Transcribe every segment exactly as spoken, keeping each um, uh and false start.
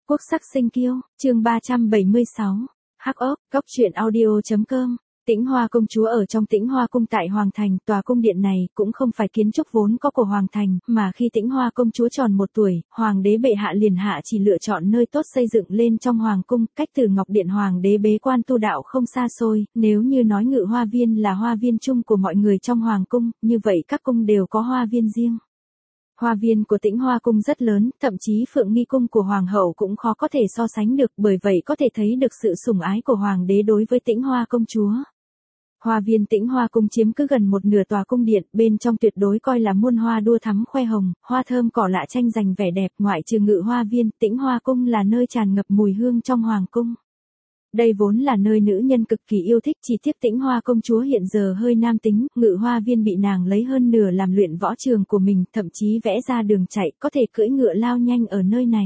Quốc sắc sinh kiêu, chương ba trăm bảy mươi sáu, Hắc ốc, góc truyện audio.com. Tĩnh Hoa công chúa ở trong Tĩnh Hoa cung tại Hoàng Thành, tòa cung điện này cũng không phải kiến trúc vốn có của Hoàng Thành, mà khi Tĩnh Hoa công chúa tròn một tuổi, Hoàng đế bệ hạ liền hạ chỉ lựa chọn nơi tốt xây dựng lên trong Hoàng cung, cách từ Ngọc Điện Hoàng đế bế quan tu đạo không xa xôi, nếu như nói Ngự Hoa Viên là hoa viên chung của mọi người trong Hoàng cung, như vậy các cung đều có hoa viên riêng. Hoa viên của Tĩnh Hoa cung rất lớn, thậm chí Phượng Nghi cung của Hoàng hậu cũng khó có thể so sánh được, bởi vậy có thể thấy được sự sủng ái của Hoàng đế đối với Tĩnh Hoa công chúa. Hoa viên Tĩnh Hoa cung chiếm cứ gần một nửa tòa cung điện, bên trong tuyệt đối coi là muôn hoa đua thắm khoe hồng, hoa thơm cỏ lạ tranh giành vẻ đẹp, ngoại trừ Ngự Hoa Viên, Tĩnh Hoa cung là nơi tràn ngập mùi hương trong hoàng cung. Đây vốn là nơi nữ nhân cực kỳ yêu thích, chỉ tiếc Tĩnh Hoa công chúa hiện giờ hơi nam tính, Ngự Hoa Viên bị nàng lấy hơn nửa làm luyện võ trường của mình, thậm chí vẽ ra đường chạy, có thể cưỡi ngựa lao nhanh ở nơi này.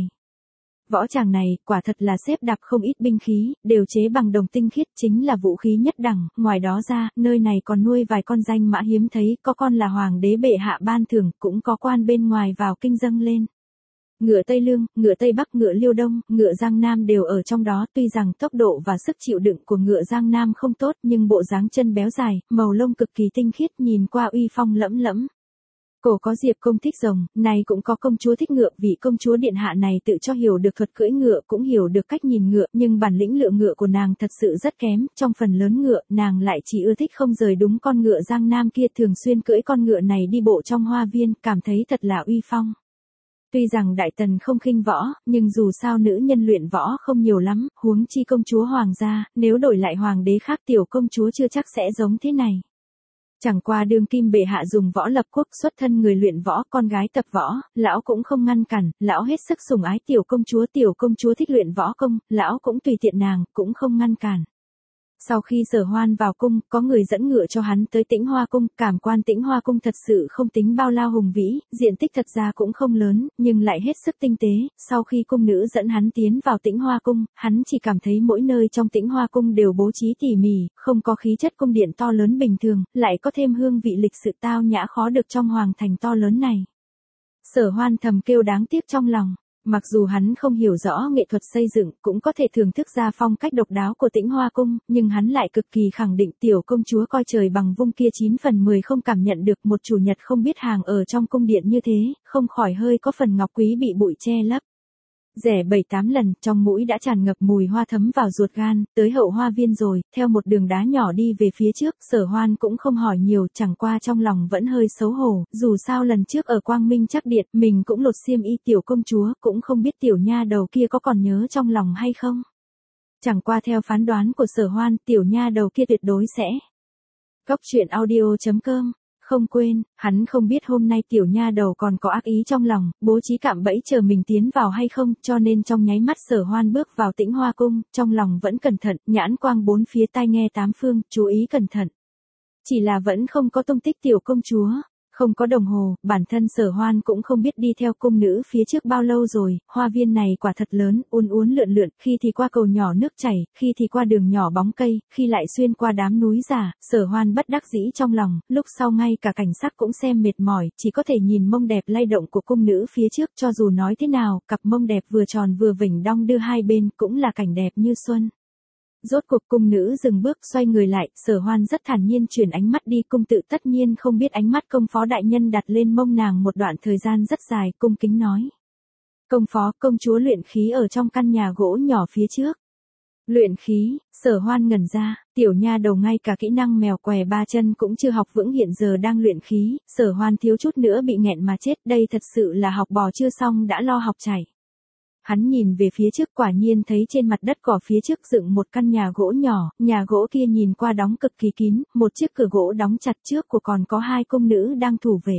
Võ tràng này, quả thật là xếp đạp không ít binh khí, đều chế bằng đồng tinh khiết, chính là vũ khí nhất đẳng, ngoài đó ra, nơi này còn nuôi vài con danh mã hiếm thấy, có con là Hoàng đế bệ hạ ban thưởng, cũng có quan bên ngoài vào kinh dâng lên. Ngựa Tây Lương, ngựa Tây Bắc, ngựa Liêu Đông, ngựa Giang Nam đều ở trong đó, tuy rằng tốc độ và sức chịu đựng của ngựa Giang Nam không tốt, nhưng bộ dáng chân béo dài, màu lông cực kỳ tinh khiết, nhìn qua uy phong lẫm lẫm. Cổ có Diệp công thích rồng, này cũng có công chúa thích ngựa, vị công chúa điện hạ này tự cho hiểu được thuật cưỡi ngựa, cũng hiểu được cách nhìn ngựa, nhưng bản lĩnh lựa ngựa của nàng thật sự rất kém, trong phần lớn ngựa, nàng lại chỉ ưa thích không rời đúng con ngựa Giang Nam kia, thường xuyên cưỡi con ngựa này đi bộ trong hoa viên, cảm thấy thật là uy phong. Tuy rằng đại tần không khinh võ, nhưng dù sao nữ nhân luyện võ không nhiều lắm, huống chi công chúa hoàng gia, nếu đổi lại hoàng đế khác tiểu công chúa chưa chắc sẽ giống thế này. Chẳng qua đương kim bệ hạ dùng võ lập quốc, xuất thân người luyện võ, con gái tập võ, lão cũng không ngăn cản, lão hết sức sủng ái tiểu công chúa, tiểu công chúa thích luyện võ công, lão cũng tùy tiện nàng, cũng không ngăn cản. Sau khi Sở Hoan vào cung, có người dẫn ngựa cho hắn tới Tĩnh Hoa cung, cảm quan Tĩnh Hoa cung thật sự không tính bao lao hùng vĩ, diện tích thật ra cũng không lớn, nhưng lại hết sức tinh tế, sau khi cung nữ dẫn hắn tiến vào Tĩnh Hoa cung, hắn chỉ cảm thấy mỗi nơi trong Tĩnh Hoa cung đều bố trí tỉ mỉ, không có khí chất cung điện to lớn bình thường, lại có thêm hương vị lịch sự tao nhã khó được trong hoàng thành to lớn này. Sở Hoan thầm kêu đáng tiếc trong lòng. Mặc dù hắn không hiểu rõ nghệ thuật xây dựng, cũng có thể thưởng thức ra phong cách độc đáo của Tĩnh Hoa cung, nhưng hắn lại cực kỳ khẳng định tiểu công chúa coi trời bằng vung kia chín phần mười không cảm nhận được một chủ nhật không biết hàng ở trong cung điện như thế, không khỏi hơi có phần ngọc quý bị bụi che lấp. Rẻ bảy tám lần, trong mũi đã tràn ngập mùi hoa thấm vào ruột gan, tới hậu hoa viên rồi, theo một đường đá nhỏ đi về phía trước, Sở Hoan cũng không hỏi nhiều, chẳng qua trong lòng vẫn hơi xấu hổ, dù sao lần trước ở Quang Minh Trắc Điện, mình cũng lột xiêm y tiểu công chúa, cũng không biết tiểu nha đầu kia có còn nhớ trong lòng hay không. Chẳng qua theo phán đoán của Sở Hoan, tiểu nha đầu kia tuyệt đối sẽ. Góc truyện audio.com. Không quên, hắn không biết hôm nay tiểu nha đầu còn có ác ý trong lòng, bố trí cạm bẫy chờ mình tiến vào hay không, cho nên trong nháy mắt Sở Hoan bước vào Tĩnh Hoa cung, trong lòng vẫn cẩn thận, nhãn quang bốn phía tai nghe tám phương, chú ý cẩn thận. Chỉ là vẫn không có tung tích tiểu công chúa. Không có đồng hồ, bản thân Sở Hoan cũng không biết đi theo cung nữ phía trước bao lâu rồi, hoa viên này quả thật lớn, uốn uốn lượn lượn, khi thì qua cầu nhỏ nước chảy, khi thì qua đường nhỏ bóng cây, khi lại xuyên qua đám núi già, Sở Hoan bất đắc dĩ trong lòng, lúc sau ngay cả cảnh sắc cũng xem mệt mỏi, chỉ có thể nhìn mông đẹp lay động của cung nữ phía trước, cho dù nói thế nào, cặp mông đẹp vừa tròn vừa vểnh đong đưa hai bên, cũng là cảnh đẹp như xuân. Rốt cuộc cung nữ dừng bước xoay người lại, Sở Hoan rất thản nhiên chuyển ánh mắt đi, cung tự tất nhiên không biết ánh mắt công phó đại nhân đặt lên mông nàng một đoạn thời gian rất dài, cung kính nói. Công phó, công chúa luyện khí ở trong căn nhà gỗ nhỏ phía trước. Luyện khí, Sở Hoan ngẩn ra, tiểu nha đầu ngay cả kỹ năng mèo què ba chân cũng chưa học vững hiện giờ đang luyện khí, Sở Hoan thiếu chút nữa bị nghẹn mà chết, đây thật sự là học bò chưa xong đã lo học chảy. Hắn nhìn về phía trước quả nhiên thấy trên mặt đất cỏ phía trước dựng một căn nhà gỗ nhỏ, nhà gỗ kia nhìn qua đóng cực kỳ kín, một chiếc cửa gỗ đóng chặt trước của còn có hai cung nữ đang thủ vệ.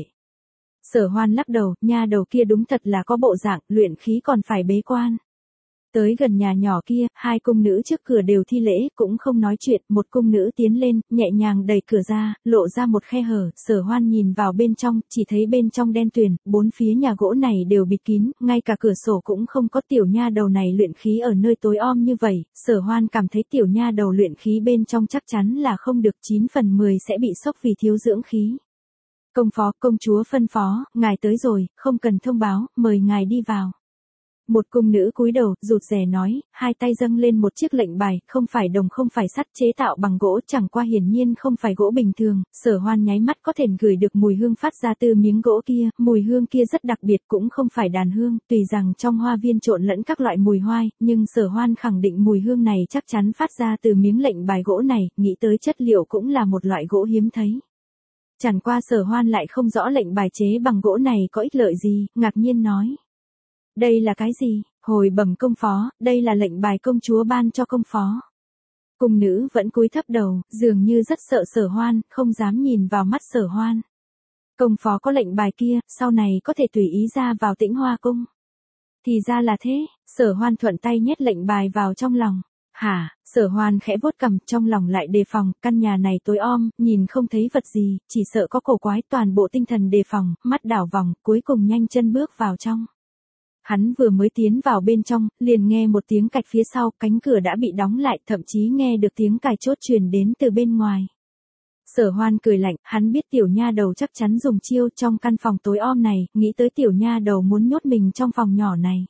Sở Hoan lắc đầu, nha đầu kia đúng thật là có bộ dạng, luyện khí còn phải bế quan. Tới gần nhà nhỏ kia, hai cung nữ trước cửa đều thi lễ, cũng không nói chuyện, một cung nữ tiến lên, nhẹ nhàng đẩy cửa ra, lộ ra một khe hở, Sở Hoan nhìn vào bên trong, chỉ thấy bên trong đen tuyền, bốn phía nhà gỗ này đều bịt kín, ngay cả cửa sổ cũng không có, tiểu nha đầu này luyện khí ở nơi tối om như vậy, Sở Hoan cảm thấy tiểu nha đầu luyện khí bên trong chắc chắn là không được, chín phần mười sẽ bị sốc vì thiếu dưỡng khí. Công phó, công chúa phân phó, ngài tới rồi, không cần thông báo, mời ngài đi vào. Một cung nữ cúi đầu, rụt rè nói, hai tay dâng lên một chiếc lệnh bài, không phải đồng không phải sắt, chế tạo bằng gỗ, chẳng qua hiển nhiên không phải gỗ bình thường. Sở Hoan nháy mắt có thể ngửi được mùi hương phát ra từ miếng gỗ kia, mùi hương kia rất đặc biệt, cũng không phải đàn hương, tùy rằng trong hoa viên trộn lẫn các loại mùi hoai, nhưng Sở Hoan khẳng định mùi hương này chắc chắn phát ra từ miếng lệnh bài gỗ này, nghĩ tới chất liệu cũng là một loại gỗ hiếm thấy. Chẳng qua Sở Hoan lại không rõ lệnh bài chế bằng gỗ này có ích lợi gì, ngạc nhiên nói. Đây là cái gì? Hồi bẩm công phó, đây là lệnh bài công chúa ban cho công phó. Cung nữ vẫn cúi thấp đầu, dường như rất sợ Sở Hoan, không dám nhìn vào mắt Sở Hoan. Công phó có lệnh bài kia, sau này có thể tùy ý ra vào Tĩnh Hoa cung. Thì ra là thế, Sở Hoan thuận tay nhét lệnh bài vào trong lòng. Hả, Sở Hoan khẽ vuốt cằm, trong lòng lại đề phòng, căn nhà này tối om, nhìn không thấy vật gì, chỉ sợ có cổ quái, toàn bộ tinh thần đề phòng, mắt đảo vòng, cuối cùng nhanh chân bước vào trong. Hắn vừa mới tiến vào bên trong, liền nghe một tiếng cạch phía sau, cánh cửa đã bị đóng lại, thậm chí nghe được tiếng cài chốt truyền đến từ bên ngoài. Sở Hoan cười lạnh, hắn biết tiểu nha đầu chắc chắn dùng chiêu trong căn phòng tối om này, nghĩ tới tiểu nha đầu muốn nhốt mình trong phòng nhỏ này.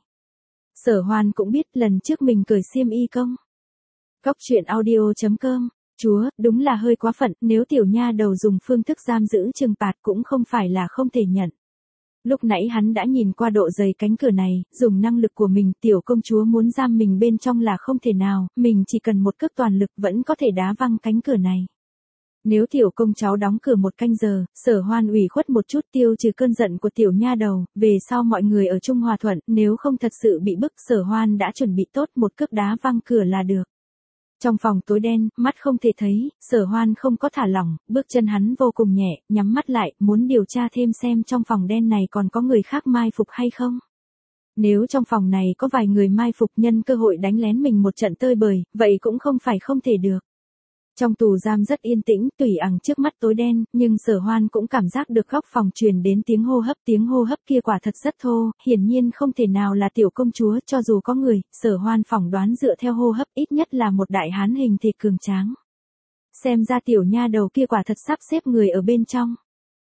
Sở Hoan cũng biết lần trước mình cởi xiêm y công. Góc truyện audio chấm com, chúa, đúng là hơi quá phận, nếu tiểu nha đầu dùng phương thức giam giữ trừng phạt cũng không phải là không thể nhận. Lúc nãy hắn đã nhìn qua độ dày cánh cửa này, dùng năng lực của mình, tiểu công chúa muốn giam mình bên trong là không thể nào, mình chỉ cần một cước toàn lực vẫn có thể đá văng cánh cửa này. Nếu tiểu công cháu đóng cửa một canh giờ, Sở Hoan ủy khuất một chút tiêu trừ cơn giận của tiểu nha đầu, về sau mọi người ở chung hòa thuận, nếu không thật sự bị bức, Sở Hoan đã chuẩn bị tốt một cước đá văng cửa là được. Trong phòng tối đen, mắt không thể thấy, Sở Hoan không có thả lỏng, bước chân hắn vô cùng nhẹ, nhắm mắt lại, muốn điều tra thêm xem trong phòng đen này còn có người khác mai phục hay không. Nếu trong phòng này có vài người mai phục nhân cơ hội đánh lén mình một trận tơi bời, vậy cũng không phải không thể được. Trong tù giam rất yên tĩnh, tùy ẳng trước mắt tối đen, nhưng Sở Hoan cũng cảm giác được góc phòng truyền đến tiếng hô hấp, tiếng hô hấp kia quả thật rất thô, hiển nhiên không thể nào là tiểu công chúa, cho dù có người, Sở Hoan phỏng đoán dựa theo hô hấp ít nhất là một đại hán hình thịt cường tráng. Xem ra tiểu nha đầu kia quả thật sắp xếp người ở bên trong.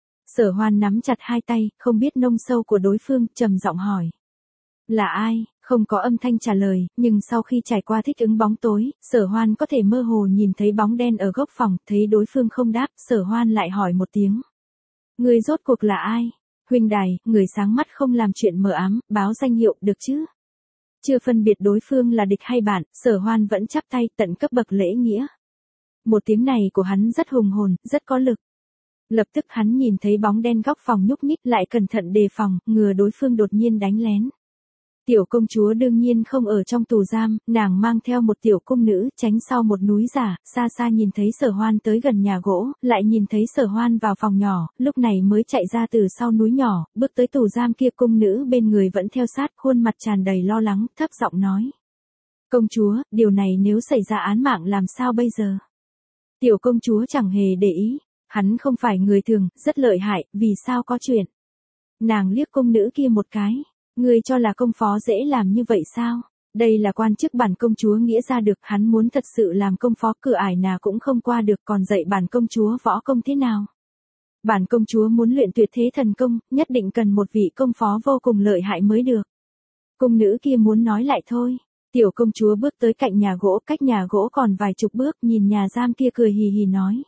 Sở Hoan nắm chặt hai tay, không biết nông sâu của đối phương, trầm giọng hỏi. Là ai? Không có âm thanh trả lời, nhưng sau khi trải qua thích ứng bóng tối, Sở Hoan có thể mơ hồ nhìn thấy bóng đen ở góc phòng, thấy đối phương không đáp, Sở Hoan lại hỏi một tiếng. Người rốt cuộc là ai? Huynh đài, người sáng mắt không làm chuyện mờ ám, báo danh hiệu, được chứ? Chưa phân biệt đối phương là địch hay bạn, Sở Hoan vẫn chắp tay, tận cấp bậc lễ nghĩa. Một tiếng này của hắn rất hùng hồn, rất có lực. Lập tức hắn nhìn thấy bóng đen góc phòng nhúc nhích, lại cẩn thận đề phòng, ngừa đối phương đột nhiên đánh lén. Tiểu công chúa đương nhiên không ở trong tù giam, nàng mang theo một tiểu cung nữ, tránh sau một núi giả, xa xa nhìn thấy Sở Hoan tới gần nhà gỗ, lại nhìn thấy Sở Hoan vào phòng nhỏ, lúc này mới chạy ra từ sau núi nhỏ, bước tới tù giam kia, cung nữ bên người vẫn theo sát, khuôn mặt tràn đầy lo lắng, thấp giọng nói. Công chúa, điều này nếu xảy ra án mạng làm sao bây giờ? Tiểu công chúa chẳng hề để ý, hắn không phải người thường, rất lợi hại, vì sao có chuyện? Nàng liếc cung nữ kia một cái. Ngươi cho là công phó dễ làm như vậy sao? Đây là quan chức bản công chúa nghĩa ra được, hắn muốn thật sự làm công phó cửa ải nào cũng không qua được, còn dạy bản công chúa võ công thế nào? Bản công chúa muốn luyện tuyệt thế thần công, nhất định cần một vị công phó vô cùng lợi hại mới được. Cung nữ kia muốn nói lại thôi. Tiểu công chúa bước tới cạnh nhà gỗ, cách nhà gỗ còn vài chục bước, nhìn nhà giam kia cười hì hì nói.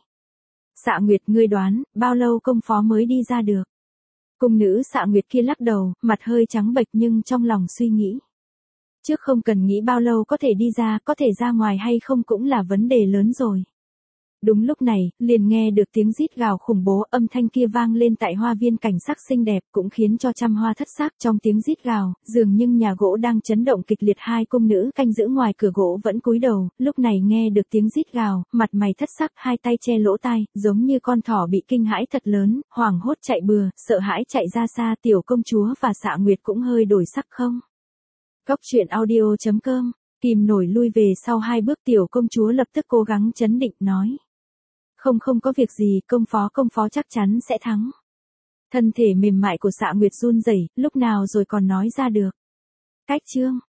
Xạ Nguyệt, ngươi đoán, bao lâu công phó mới đi ra được? Cung nữ Xạ Nguyệt kia lắc đầu, mặt hơi trắng bệch nhưng trong lòng suy nghĩ. Trước không cần nghĩ bao lâu có thể đi ra, có thể ra ngoài hay không cũng là vấn đề lớn rồi. Đúng lúc này, liền nghe được tiếng rít gào khủng bố, âm thanh kia vang lên tại hoa viên cảnh sắc xinh đẹp, cũng khiến cho trăm hoa thất sắc. Trong tiếng rít gào, dường như nhà gỗ đang chấn động kịch liệt, hai cung nữ canh giữ ngoài cửa gỗ vẫn cúi đầu, lúc này nghe được tiếng rít gào, mặt mày thất sắc, hai tay che lỗ tai, giống như con thỏ bị kinh hãi thật lớn, hoảng hốt chạy bừa, sợ hãi chạy ra xa. Tiểu công chúa và Xạ Nguyệt cũng hơi đổi sắc không. Góc truyện audio chấm com, kìm nổi lui về sau hai bước, tiểu công chúa lập tức cố gắng chấn định nói. Không không có việc gì, công phó công phó chắc chắn sẽ thắng. Thân thể mềm mại của Xạ Nguyệt run rẩy, lúc nào rồi còn nói ra được. Cách chương